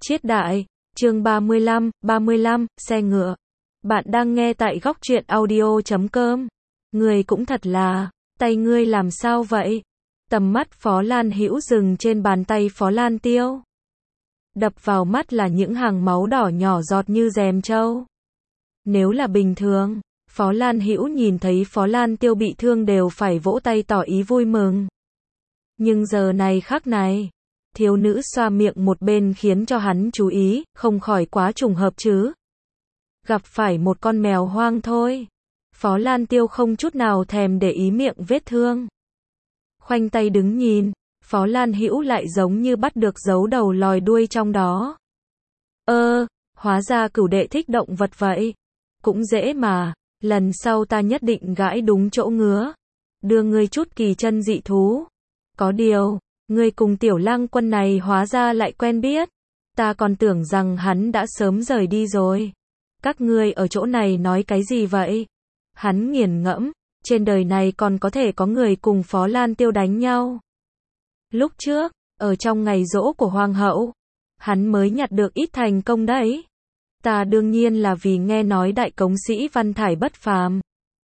Chiết đại, chương 35, xe ngựa. Bạn đang nghe tại góc truyện audio.com. Người cũng thật là, tay ngươi làm sao vậy? Tầm mắt Phó Lan Hữu dừng trên bàn tay Phó Lan Tiêu. Đập vào mắt là những hàng máu đỏ nhỏ giọt như rèm trâu. Nếu là bình thường, Phó Lan Hữu nhìn thấy Phó Lan Tiêu bị thương đều phải vỗ tay tỏ ý vui mừng. Nhưng giờ này khắc này, thiếu nữ xoa miệng một bên khiến cho hắn chú ý, không khỏi quá trùng hợp chứ. Gặp phải một con mèo hoang thôi. Phó Lan Tiêu không chút nào thèm để ý miệng vết thương. Khoanh tay đứng nhìn, Phó Lan Hữu lại giống như bắt được dấu đầu lòi đuôi trong đó. Hóa ra cửu đệ thích động vật vậy. Cũng dễ mà, lần sau ta nhất định gãi đúng chỗ ngứa. Đưa ngươi chút kỳ chân dị thú. Có điều, ngươi cùng Tiểu Lang Quân này hóa ra lại quen biết. Ta còn tưởng rằng hắn đã sớm rời đi rồi. Các ngươi ở chỗ này nói cái gì vậy? Hắn nghiền ngẫm, trên đời này còn có thể có người cùng Phó Lan Tiêu đánh nhau. Lúc trước, ở trong ngày giỗ của Hoàng hậu, hắn mới nhặt được ít thành công đấy. Ta đương nhiên là vì nghe nói đại cống sĩ văn thải bất phàm.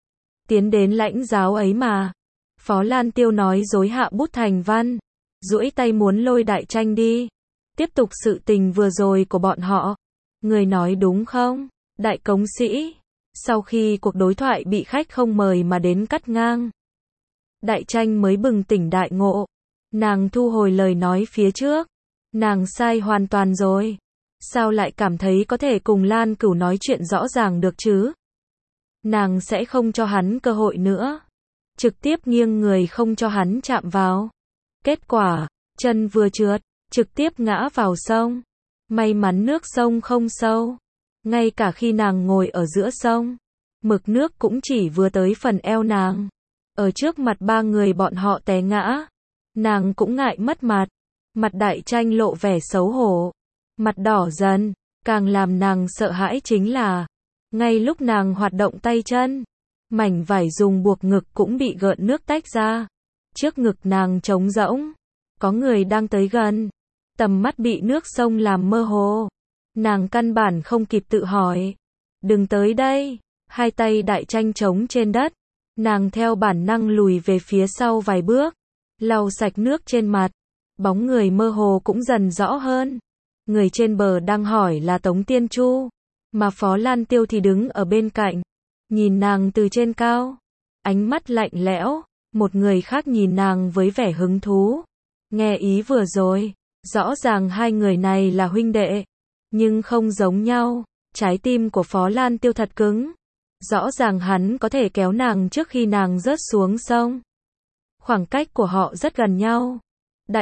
Tiến đến lãnh giáo ấy mà. Phó Lan Tiêu nói dối hạ bút thành văn. Duỗi tay muốn lôi Đại Tranh đi. Tiếp tục sự tình vừa rồi của bọn họ. Người nói đúng không? Đại cống sĩ. Sau khi cuộc đối thoại bị khách không mời mà đến cắt ngang, Đại Tranh mới bừng tỉnh đại ngộ. Nàng thu hồi lời nói phía trước. Nàng sai hoàn toàn rồi. Sao lại cảm thấy có thể cùng Lan Cửu nói chuyện rõ ràng được chứ? Nàng sẽ không cho hắn cơ hội nữa. Trực tiếp nghiêng người không cho hắn chạm vào. Kết quả, chân vừa trượt, trực tiếp ngã vào sông. May mắn nước sông không sâu. Ngay cả khi nàng ngồi ở giữa sông, mực nước cũng chỉ vừa tới phần eo nàng. Ở trước mặt ba người bọn họ té ngã. Nàng cũng ngại mất mặt. Mặt Đại Tranh lộ vẻ xấu hổ. Mặt đỏ dần. Càng làm nàng sợ hãi chính là, ngay lúc nàng hoạt động tay chân, mảnh vải dùng buộc ngực cũng bị gợn nước tách ra. Trước ngực nàng trống rỗng. Có người đang tới gần. Tầm mắt bị nước sông làm mơ hồ. Nàng căn bản không kịp tự hỏi. Đừng tới đây. Hai tay Đại Tranh trống trên đất. Nàng theo bản năng lùi về phía sau vài bước. Lau sạch nước trên mặt. Bóng người mơ hồ cũng dần rõ hơn. Người trên bờ đang hỏi là Tống Tiên Chu. Mà Phó Lan Tiêu thì đứng ở bên cạnh. Nhìn nàng từ trên cao. Ánh mắt lạnh lẽo. Một người khác nhìn nàng với vẻ hứng thú. Nghe ý vừa rồi. Rõ ràng hai người này là huynh đệ. Nhưng không giống nhau. Trái tim của Phó Lan Tiêu thật cứng. Rõ ràng hắn có thể kéo nàng trước khi nàng rớt xuống sông. Khoảng cách của họ rất gần nhau. Đại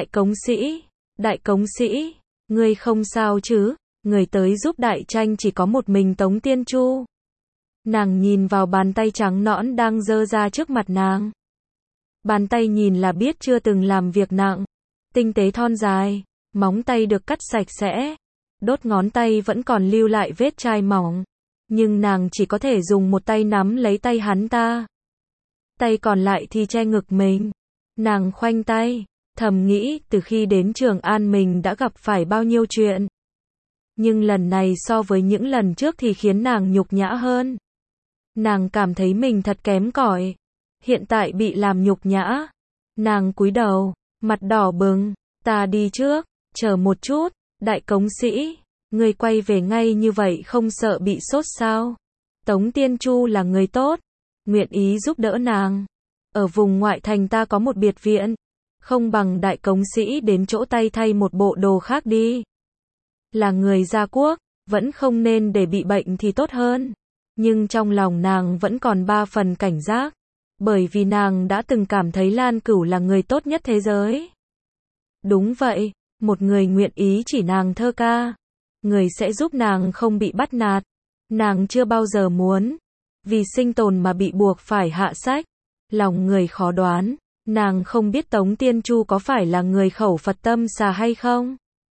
cống sĩ, ngươi không sao chứ? Người tới giúp Đại Tranh chỉ có một mình Tống Tiên Chu. Nàng nhìn vào bàn tay trắng nõn đang giơ ra trước mặt nàng. Bàn tay nhìn là biết chưa từng làm việc nặng. Tinh tế thon dài, móng tay được cắt sạch sẽ. Đốt ngón tay vẫn còn lưu lại vết chai mỏng. Nhưng nàng chỉ có thể dùng một tay nắm lấy tay hắn ta. Tay còn lại thì che ngực mình. Nàng khoanh tay, thầm nghĩ từ khi đến Trường An mình đã gặp phải bao nhiêu chuyện. Nhưng lần này so với những lần trước thì khiến nàng nhục nhã hơn. Nàng cảm thấy mình thật kém cỏi. Hiện tại bị làm nhục nhã. Nàng cúi đầu, mặt đỏ bừng. Ta đi trước, chờ một chút. Đại cống sĩ, người quay về ngay như vậy không sợ bị sốt sao? Tống Tiên Chu là người tốt, nguyện ý giúp đỡ nàng. Ở vùng ngoại thành ta có một biệt viện. Không bằng đại cống sĩ đến chỗ tay thay một bộ đồ khác đi. Là người gia quốc, vẫn không nên để bị bệnh thì tốt hơn. Nhưng trong lòng nàng vẫn còn ba phần cảnh giác. Bởi vì nàng đã từng cảm thấy Lan Cửu là người tốt nhất thế giới. Đúng vậy, một người nguyện ý chỉ nàng thơ ca. Người sẽ giúp nàng không bị bắt nạt. Nàng chưa bao giờ muốn vì sinh tồn mà bị buộc phải hạ sách. Lòng người khó đoán. Nàng không biết Tống Tiên Chu có phải là người khẩu Phật tâm xà hay không.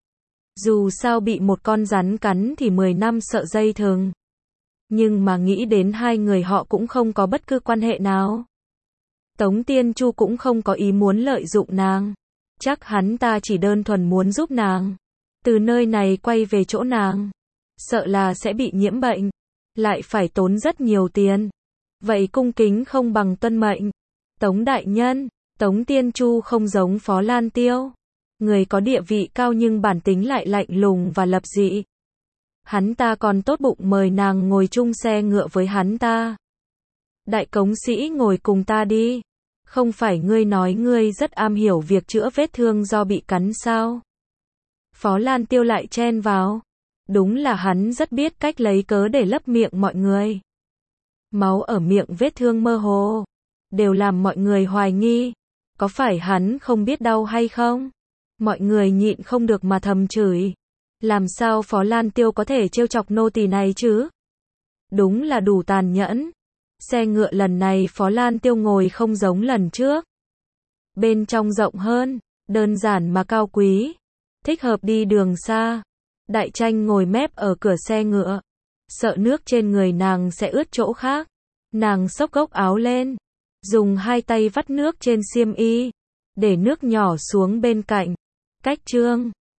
Dù sao bị một con rắn cắn thì 10 năm sợ dây thừng. Nhưng mà nghĩ đến hai người họ cũng không có bất cứ quan hệ nào. Tống Tiên Chu cũng không có ý muốn lợi dụng nàng. Chắc hắn ta chỉ đơn thuần muốn giúp nàng. từ nơi này quay về chỗ nàng. Sợ là sẽ bị nhiễm bệnh, lại phải tốn rất nhiều tiền. Vậy cung kính không bằng tuân mệnh. Tống đại nhân, Tống Tiên Chu không giống Phó Lan Tiêu. Người có địa vị cao nhưng bản tính lại lạnh lùng và lập dị. Hắn ta còn tốt bụng mời nàng ngồi chung xe ngựa với hắn ta. Đại cống sĩ ngồi cùng ta đi. Không phải ngươi nói ngươi rất am hiểu việc chữa vết thương do bị cắn sao? Phó Lan Tiêu lại chen vào. Đúng là hắn rất biết cách lấy cớ để lấp miệng mọi người. Máu ở miệng vết thương mơ hồ, đều làm mọi người hoài nghi. Có phải hắn không biết đau hay không? Mọi người nhịn không được mà thầm chửi. Làm sao Phó Lan Tiêu có thể trêu chọc nô tỳ này chứ? Đúng là đủ tàn nhẫn. Xe ngựa lần này Phó Lan Tiêu ngồi không giống lần trước. Bên trong rộng hơn, đơn giản mà cao quý. Thích hợp đi đường xa. Đại Tranh ngồi mép ở cửa xe ngựa. Sợ nước trên người nàng sẽ ướt chỗ khác. Nàng xốc gốc áo lên. Dùng hai tay vắt nước trên xiêm y. Để nước nhỏ xuống bên cạnh. Cách trương.